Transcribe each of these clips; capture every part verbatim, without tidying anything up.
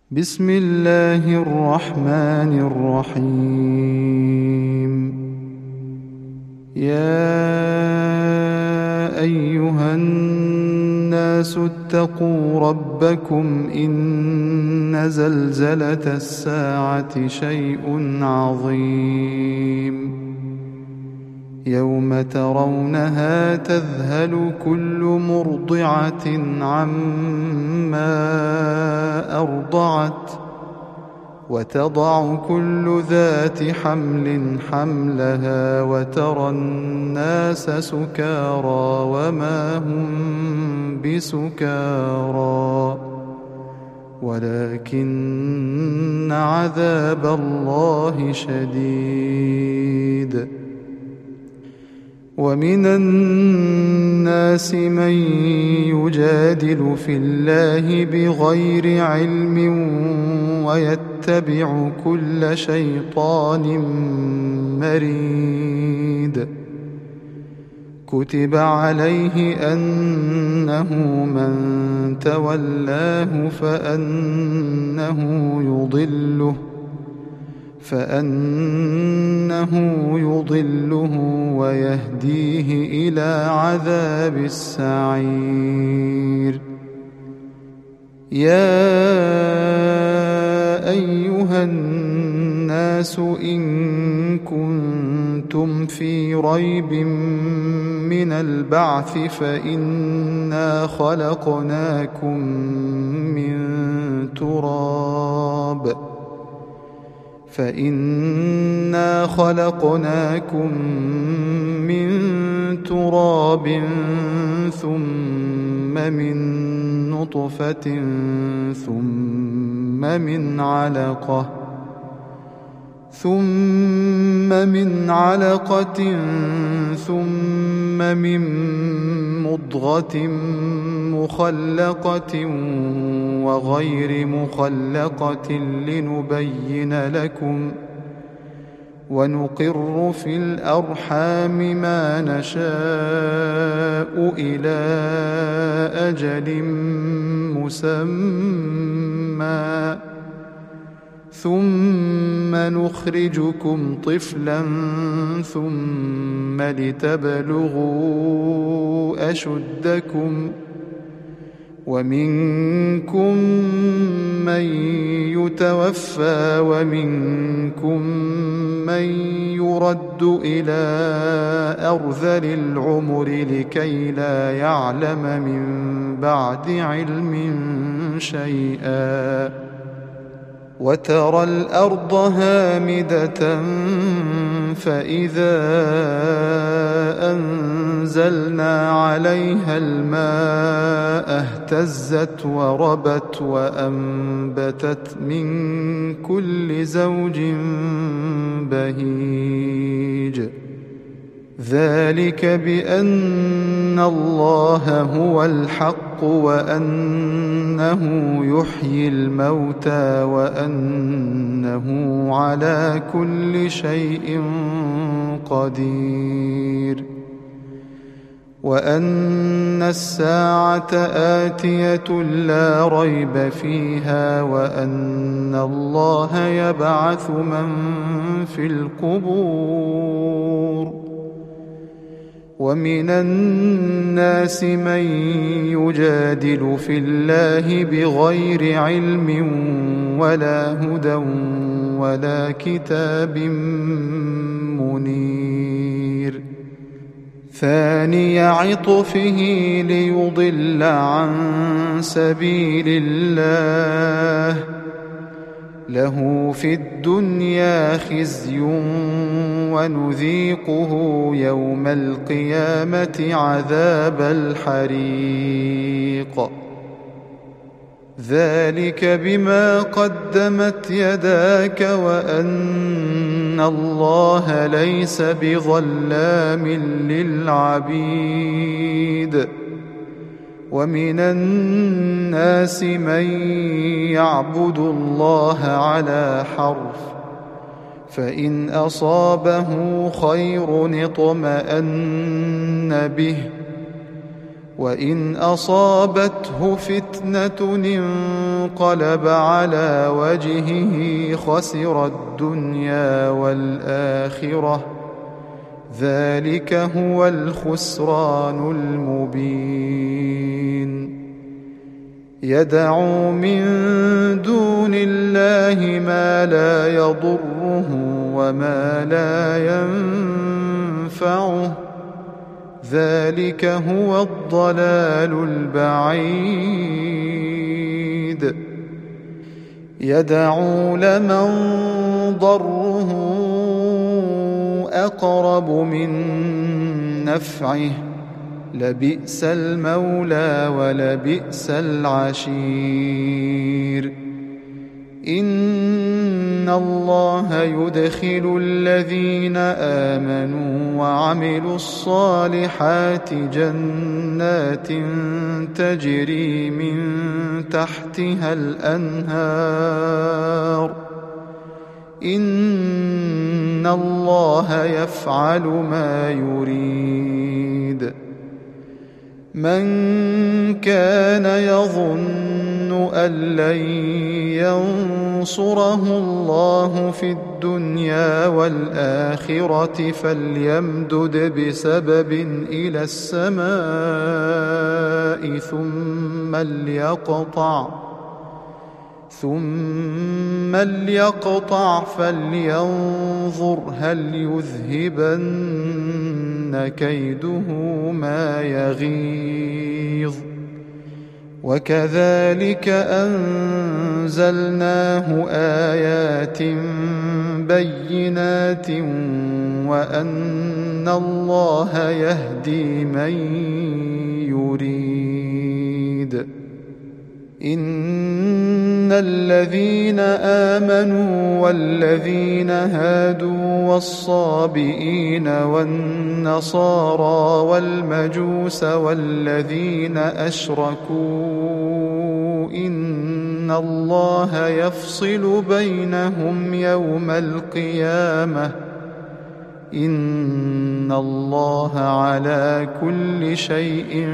بسم الله الرحمن الرحيم. يا أيها الناس اتقوا ربكم إن زلزلة الساعة شيء عظيم يوم ترونها تذهل كل مرضعة عما أرضعت وتضع كل ذات حمل حملها وترى الناس سكارى وما هم بسكارى ولكن عذاب الله شديد. ومن الناس من يجادل في الله بغير علم ويتبع كل شيطان مريد. كتب عليه أنه من تولاه فأنه يضله فأنه يضله ويهديه إلى عذاب السعير. يا أيها الناس إن كنتم في ريب من البعث فإنا خلقناكم من تراب فإنا خلقناكم من تراب ثم من نطفة ثم من علقة ثم من علقة ثم من مضغة مخلقة وغير مخلقة لنبين لكم ونقر في الأرحام ما نشاء إلى أجل مسمى ثم نخرجكم طفلا ثم لتبلغوا أشدكم ومنكم من يتوفى ومنكم من يرد إلى أرذل العمر لكي لا يعلم من بعد علم شيئا. وترى الأرض هامدة فإذا أنزلنا عليها الماء اهتزت وربت وأنبتت من كل زوج بهيج. ذلك بأن الله هو الحق وأنه يحيي الموتى وأنه على كل شيء قدير وأن الساعة آتية لا ريب فيها وأن الله يبعث من في القبور. ومن الناس من يجادل في الله بغير علم ولا هدى ولا كتاب منير. ثاني عطفه ليضل عن سبيل الله له في الدنيا خزي ونذيقه يوم القيامة عذاب الحريق. ذلك بما قدمت يداك وأن الله ليس بظلام للعبيد. ومن الناس من يعبد الله على حرف فإن أصابه خير اطمأن به وإن أصابته فتنة انقلب على وجهه خسر الدنيا والآخرة ذلك هو الخسران المبين يدعو من دون الله ما لا يضره وما لا ينفعه ذلك هو الضلال البعيد يدعو لمن ضره أقرب من نفعه لبئس المولى ولبئس العشير إن الله يدخل الذين آمنوا وعملوا الصالحات جنات تجري من تحتها الأنهار إن الله يفعل ما يريد من كان يظن أن لن ينصره الله في الدنيا والآخرة فليمدد بسبب إلى السماء ثم ليقطع ثم ليقطع فلينظر هل يذهبن كيده ما يغيظ وكذلك أنزلناه آيات بينات وأن الله يهدي من يريد إن الذين آمنوا والذين هادوا والصابئين والنصارى والمجوس والذين أشركوا إن الله يفصل بينهم يوم القيامة إن الله على كل شيء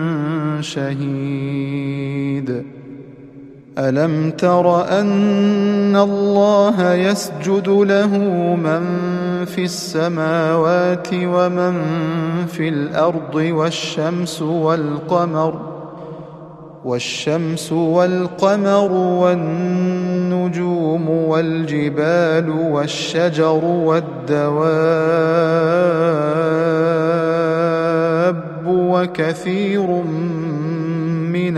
شهيد ألم تر أن الله يسجد له من في السماوات ومن في الأرض والشمس والقمر والشمس والقمر والنجوم والجبال والشجر والدواب وكثير من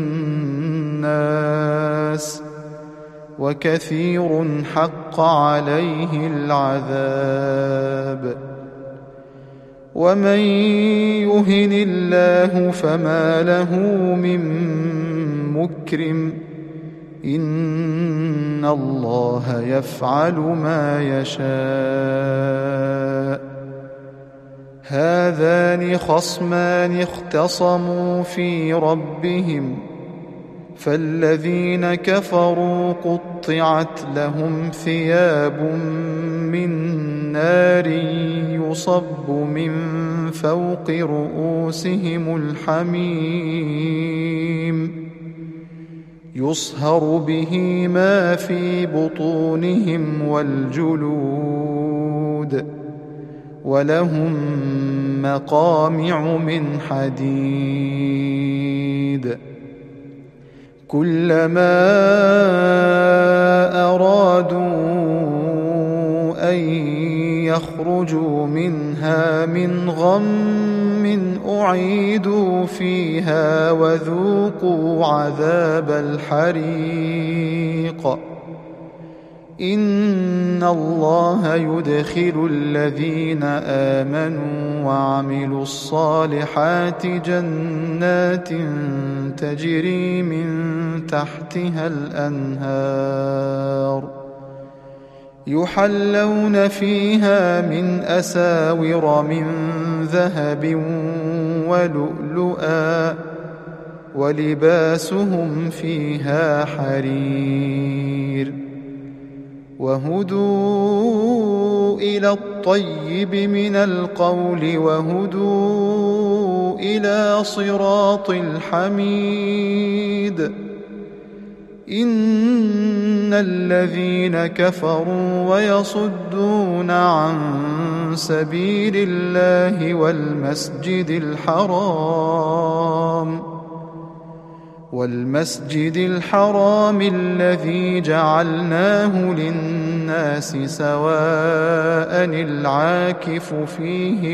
الناس وكثير حق عليه العذاب ومن يهن الله فما له من مكرم إن الله يفعل ما يشاء هذان خصمان اختصموا في ربهم فالذين كفروا قطعت لهم ثياب من نار يصب من فوق رؤوسهم الحميم يصهر به ما في بطونهم والجلود ولهم مقامع من حديد كلما أرادوا أن يخرجوا منها من غم أعيدوا فيها وذوقوا عذاب الحريق إن الله يدخل الذين آمنوا وعملوا الصالحات جنات تجري من تحتها الأنهار يحلون فيها من أساور من ذهب ولؤلؤا ولباسهم فيها حرير وهدوا إلى الطيب من القول وهدوا إلى صراط الحميد إن الذين كفروا ويصدون عن سبيل الله والمسجد الحرام والمسجد الحرام الذي جعلناه للناس سواء العاكف فيه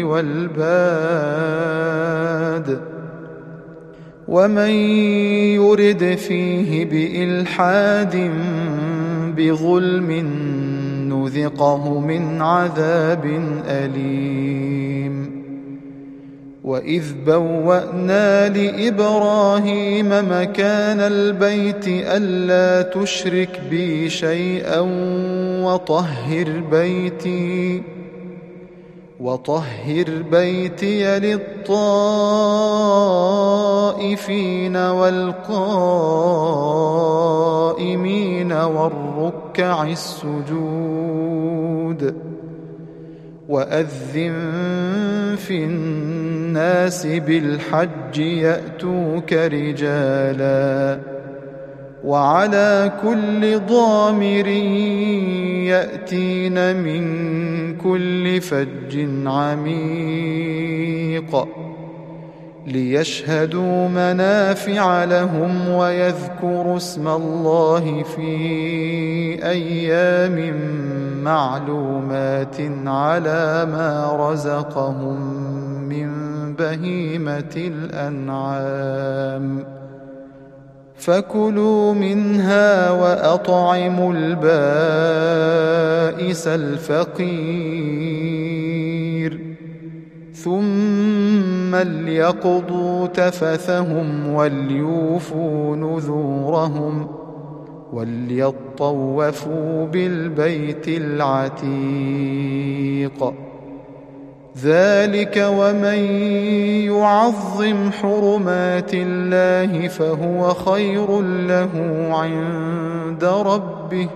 والباد ومن يرد فيه بإلحاد بظلم نذقه من عذاب أليم وإذ بوأنا لإبراهيم مكان البيت ألا تشرك بي شيئا وطهر بيتي وطهر بيتي للطائفين والقائمين والركع السجود وأذن في الناس بالحج يأتوك رجالا وعلى كل ضامر يأتين من كل فج عميق ليشهدوا منافع لهم ويذكروا اسم الله في أيام معلومات على ما رزقهم من بهيمة الأنعام فكلوا منها وأطعموا البائس الفقير ثم ليقضوا تفثهم وليوفوا نذورهم وليطوفوا بالبيت العتيق ذلك ومن يعظم حرمات الله فهو خير له عند ربه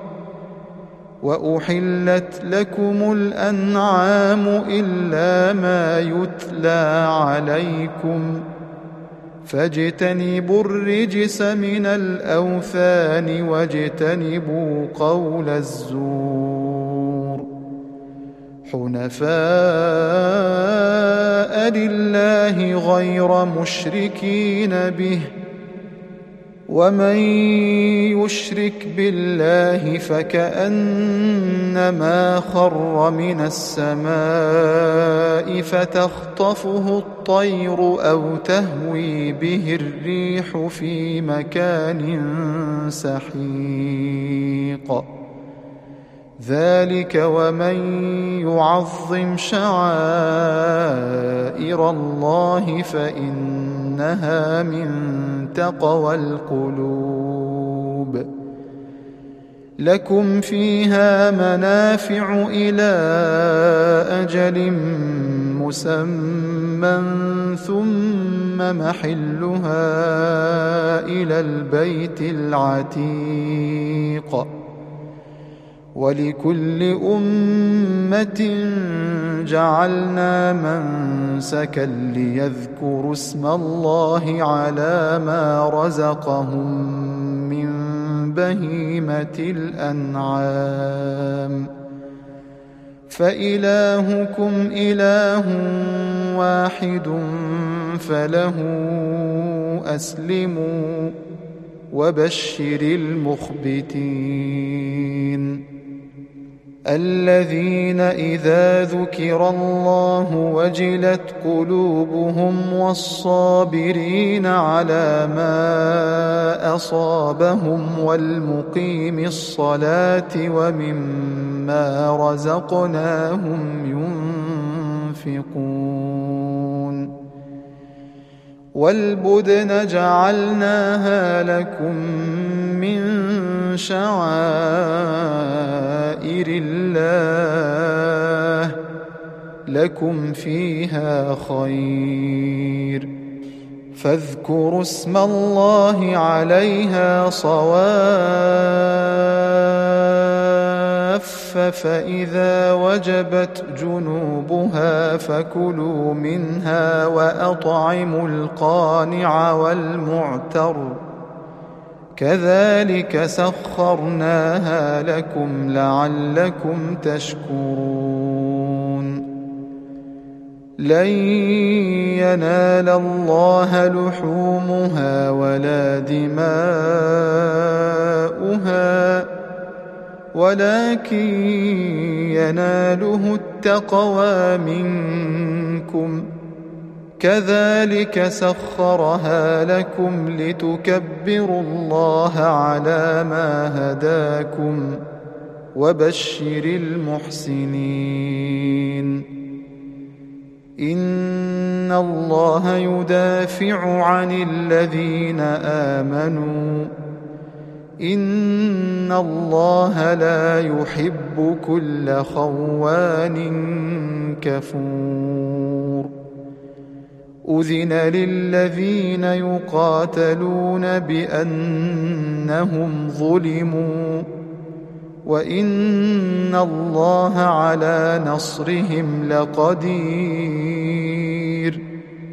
وأحلت لكم الأنعام إلا ما يتلى عليكم فاجتنبوا الرجس من الأوثان واجتنبوا قول الزور حنفاء لله غير مشركين به ومن يشرك بالله فكأنما خر من السماء فتخطفه الطير أو تهوي به الريح في مكان سحيق ذلك ومن يعظم شعائر الله فإنها من تقوى القلوب لكم فيها منافع إلى أجل مسمى ثم محلها إلى البيت العتيق ولكل أمة جعلنا منسكا ليذكروا اسم الله على ما رزقهم من بهيمة الأنعام فإلهكم إله واحد فله أسلموا وبشر المخبتين الذين إذا ذكر الله وجلت قلوبهم والصابرين على ما أصابهم والمقيم الصلاة ومما رزقناهم ينفقون والبدن جعلناها لكم من شعائر الله لكم فيها خير فاذكروا اسم الله عليها صواف الكهف فإذا وجبت جنوبها فكلوا منها وأطعموا القانع والمعتر كذلك سخرناها لكم لعلكم تشكرون لن ينال الله لحومها ولا دماؤها ولكن يناله التقوى منكم كذلك سخرها لكم لتكبروا الله على ما هداكم وبشر المحسنين إن الله يدافع عن الذين آمنوا إن الله لا يحب كل خوان كفور أذن للذين يقاتلون بأنهم ظلموا وإن الله على نصرهم لقدير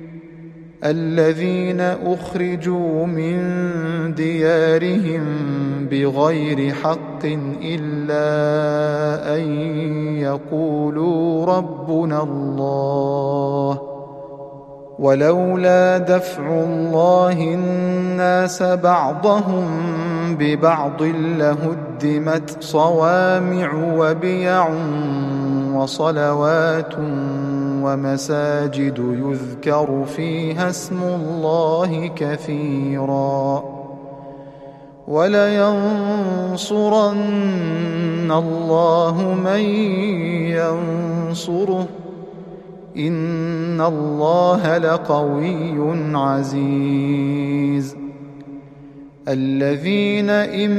الذين أخرجوا من ديارهم بغير حق إلا أن يقولوا ربنا الله ولولا دفع الله الناس بعضهم ببعض لهدمت صوامع وبيع وصلوات ومساجد يذكر فيها اسم الله كثيرا ولينصرن الله من ينصره إن الله لقوي عزيز الذين إن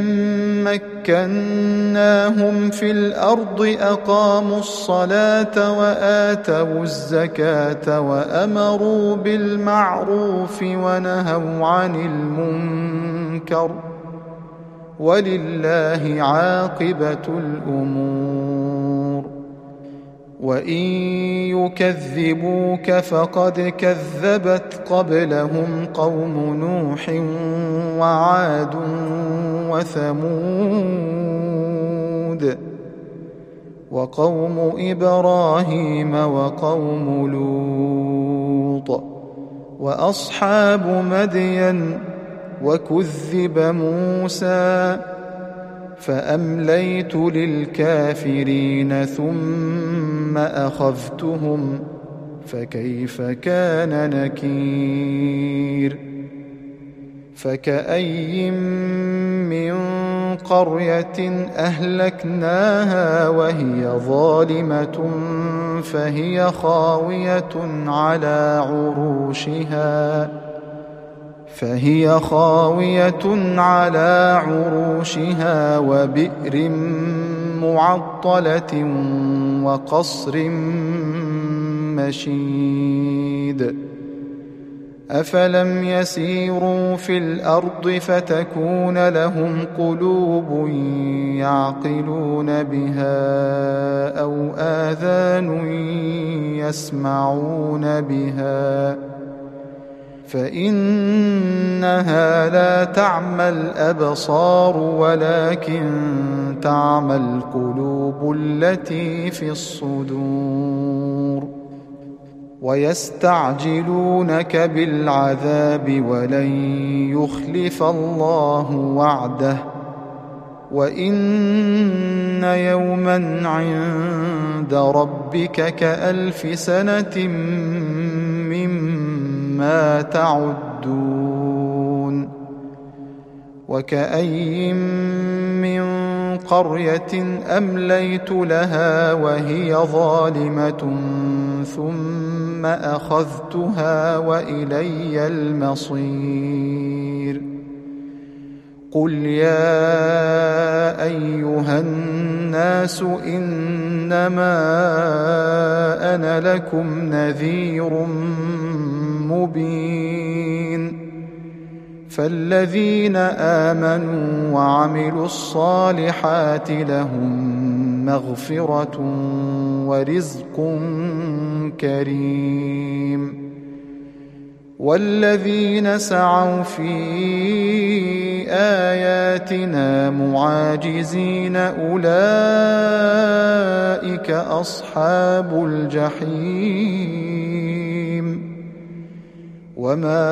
مكناهم في الأرض أقاموا الصلاة وآتوا الزكاة وأمروا بالمعروف ونهوا عن المنكر ولله عاقبة الأمور وإن يكذبوك فقد كذبت قبلهم قوم نوح وعاد وثمود وقوم إبراهيم وقوم لوط وأصحاب مدين وكذب موسى فأمليت للكافرين ثم أخذتهم فكيف كان نكير فكأي من قرية أهلكناها وهي ظالمة فهي خاوية على عروشها فهي خاوية على عروشها وبئر معطلة وقصر مشيد أفلم يسيروا في الأرض فتكون لهم قلوب يعقلون بها أو آذان يسمعون بها فإنها لا تعمى الأبصار ولكن تعمى القلوب التي في الصدور ويستعجلونك بالعذاب ولن يخلف الله وعده وإن يوما عند ربك كألف سنة مما تعدون وكأي من قرية أمليت لها وهي ظالمة ثم أخذتها وإلي المصير قل يا أيها الناس إنما أنا لكم نذير مبين فالذين آمنوا وعملوا الصالحات لهم مغفرة ورزق كريم. والذين سعوا في آياتنا معاجزين أولئك أصحاب الجحيم. وما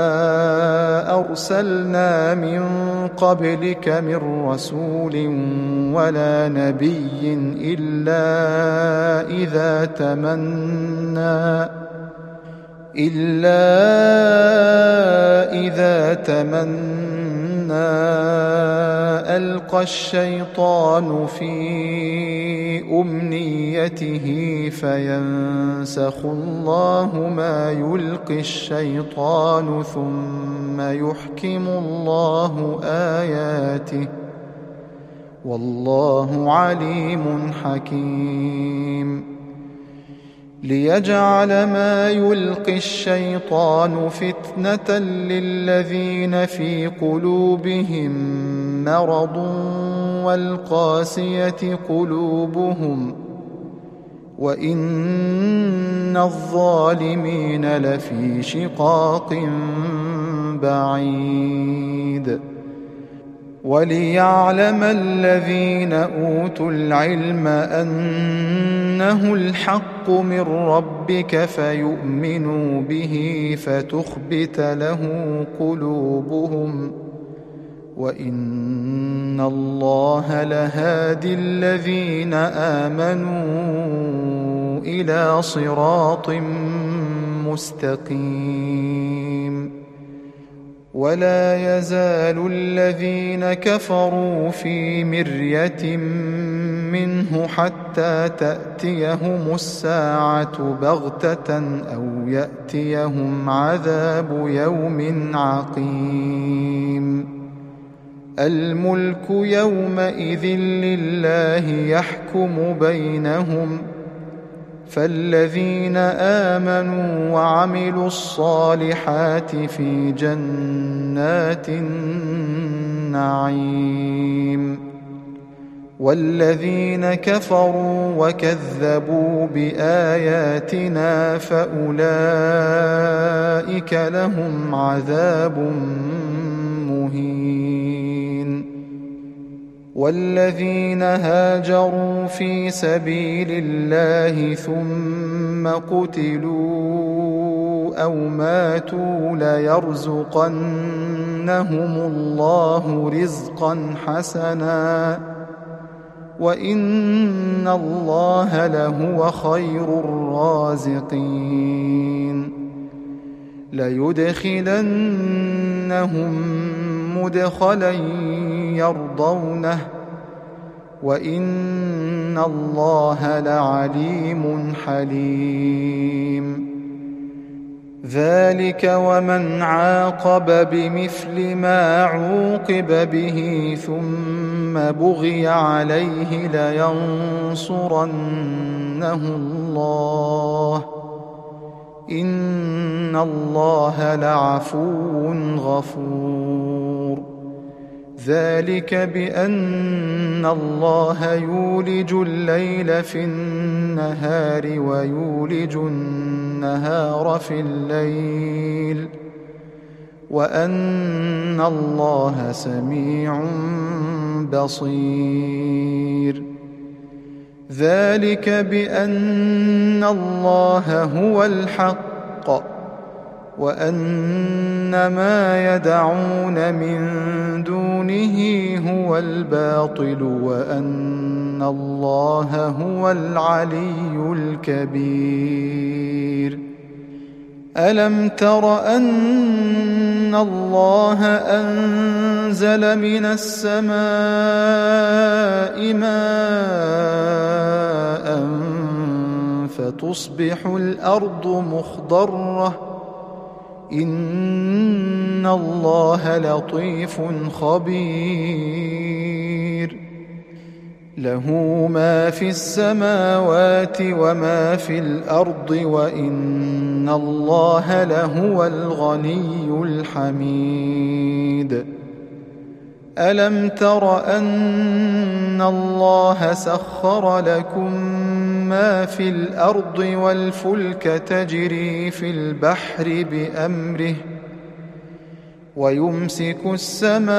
أرسلنا من قبلك من رسول ولا نبي إلا إذا تمنى إلا إذا تمنى ألقى الشيطان في أمنيته فينسخ الله ما يلقي الشيطان ثم يحكم الله آياته والله عليم حكيم. ليجعل ما يلقي الشيطان فتنة للذين في قلوبهم مرض والقاسية قلوبهم وإن الظالمين لفي شقاق بعيد. وليعلم الذين أوتوا العلم أنه الحق من ربك فيؤمنوا به فتخبت له قلوبهم وإن الله لهادي الذين آمنوا إلى صراط مستقيم. ولا يزال الذين كفروا في مرية منه حتى تأتيهم الساعة بغتة أو يأتيهم عذاب يوم عقيم. الملك يومئذ لله يحكم بينهم فالذين آمنوا وعملوا الصالحات في جنات النعيم. والذين كفروا وكذبوا بآياتنا فأولئك لهم عذاب مهين. والذين هاجروا في سبيل الله ثم قتلوا أو ماتوا ليرزقنهم الله رزقا حسنا وإن الله لهو خير الرازقين. ليدخلنهم مدخلا يرضونه وإن الله لعليم حليم. ذلك ومن عاقب بمثل ما عوقب به ثم بغي عليه لينصرنه الله إن الله لعفو غفور. ذلك بأن الله يولج الليل في النهار ويولج النهار في الليل وأن الله سميع بصير. ذلك بأن الله هو الحق وأن ما يدعون من دونه هو الباطل وأن الله هو العلي الكبير. ألم تر أن الله أنزل من السماء ماء فتصبح الأرض مخضرة إن الله لطيف خبير. له ما في السماوات وما في الأرض وإن الله لهو الغني الحميد. ألم تر أن الله سخر لكم ما في الأرض والفلك تجري في البحر بأمره ويمسك السماء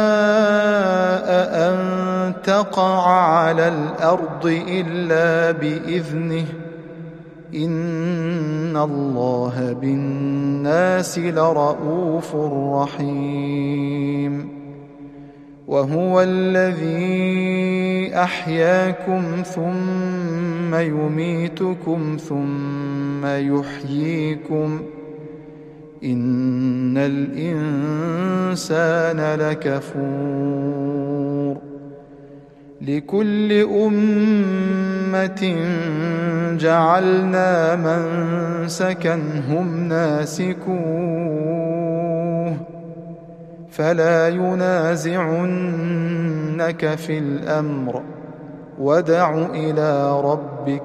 أن تقع على الأرض إلا بإذنه إن الله بالناس لرءوف رحيم. وهو الذي أحياكم ثم يميتكم ثم يحييكم إن الإنسان لكفور. لكل أمة جعلنا منسكا هم ناسكوه فلا ينازعنك في الأمر وادع إلى ربك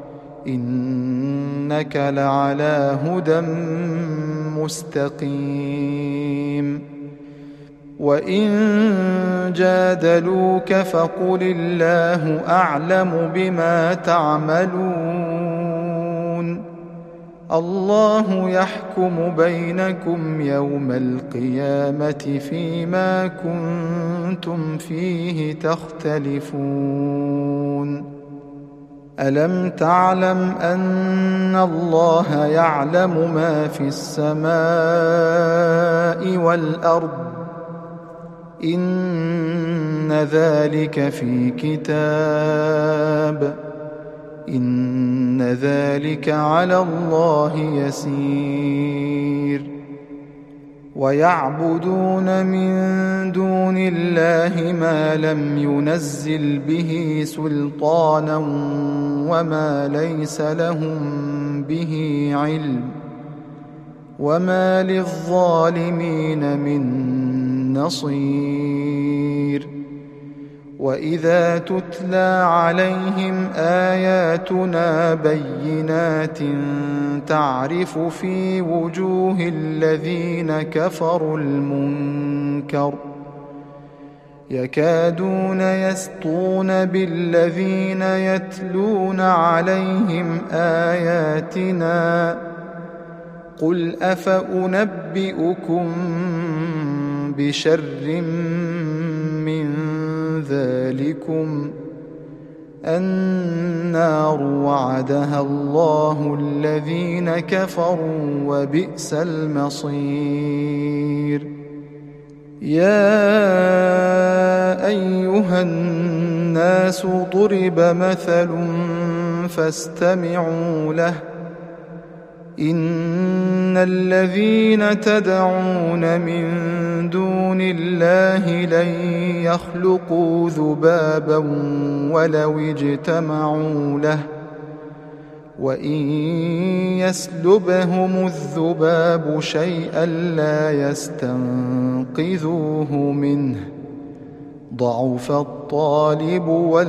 إنك لعلى هدى مستقيم. وإن جادلوك فقل الله أعلم بما تعملون الله يحكم بينكم يوم القيامة فيما كنتم فيه تختلفون. ألم تعلم أن الله يعلم ما في السماء والأرض إن ذلك في كتاب إن ذلك على الله يسير. ويعبدون من دون الله ما لم ينزل به سلطانا وما ليس لهم به علم وما للظالمين من نصير. وإذا تتلى عليهم آياتنا بينات تعرف في وجوه الذين كفروا المنكر يكادون يسطون بالذين يتلون عليهم آياتنا قل أفأنبئكم بشر من ذلكم النار وعدها الله الذين كفروا وبئس المصير. يا أيها الناس ضرب مثل فاستمعوا له إن الذين تدعون من دون الله لن يخلقوا ذبابا ولو اجتمعوا له وإن يسلبهم الذباب شيئا لا يستنقذوه منه ضعف الطالب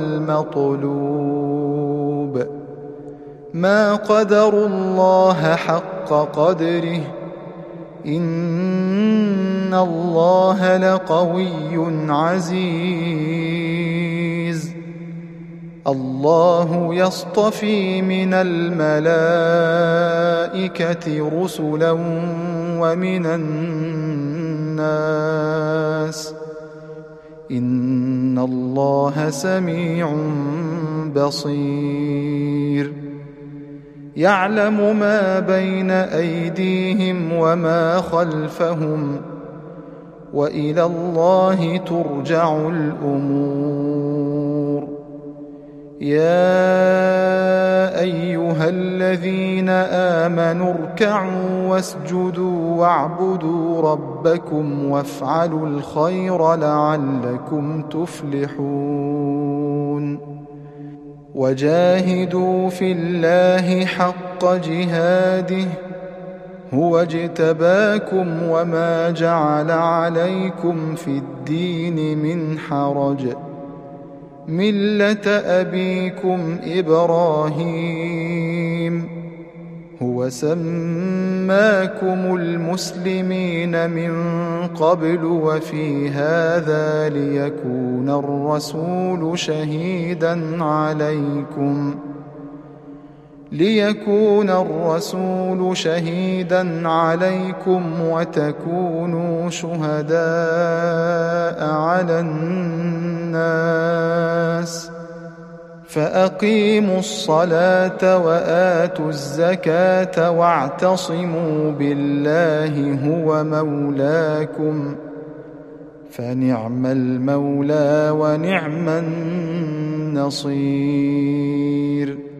والمطلوب. ما قدروا الله حق قدره إن الله لقوي عزيز. الله يصطفي من الملائكة رسلا ومن الناس إن الله سميع بصير. يعلم ما بين أيديهم وما خلفهم وإلى الله ترجع الأمور. يا أيها الذين آمنوا اركعوا واسجدوا واعبدوا ربكم وافعلوا الخير لعلكم تفلحون. وجاهدوا في الله حق جهاده هو اجتباكم وما جعل عليكم في الدين من حرج ملة أبيكم إبراهيم هو سماكم المسلمين من قبل وفي هذا ليكون الرسول شهيدا عليكم ليكون الرسول شهيدا عليكم وتكونوا شهداء على الناس فأقيموا الصلاة وآتوا الزكاة واعتصموا بالله هو مولاكم فنعم المولى ونعم النصير.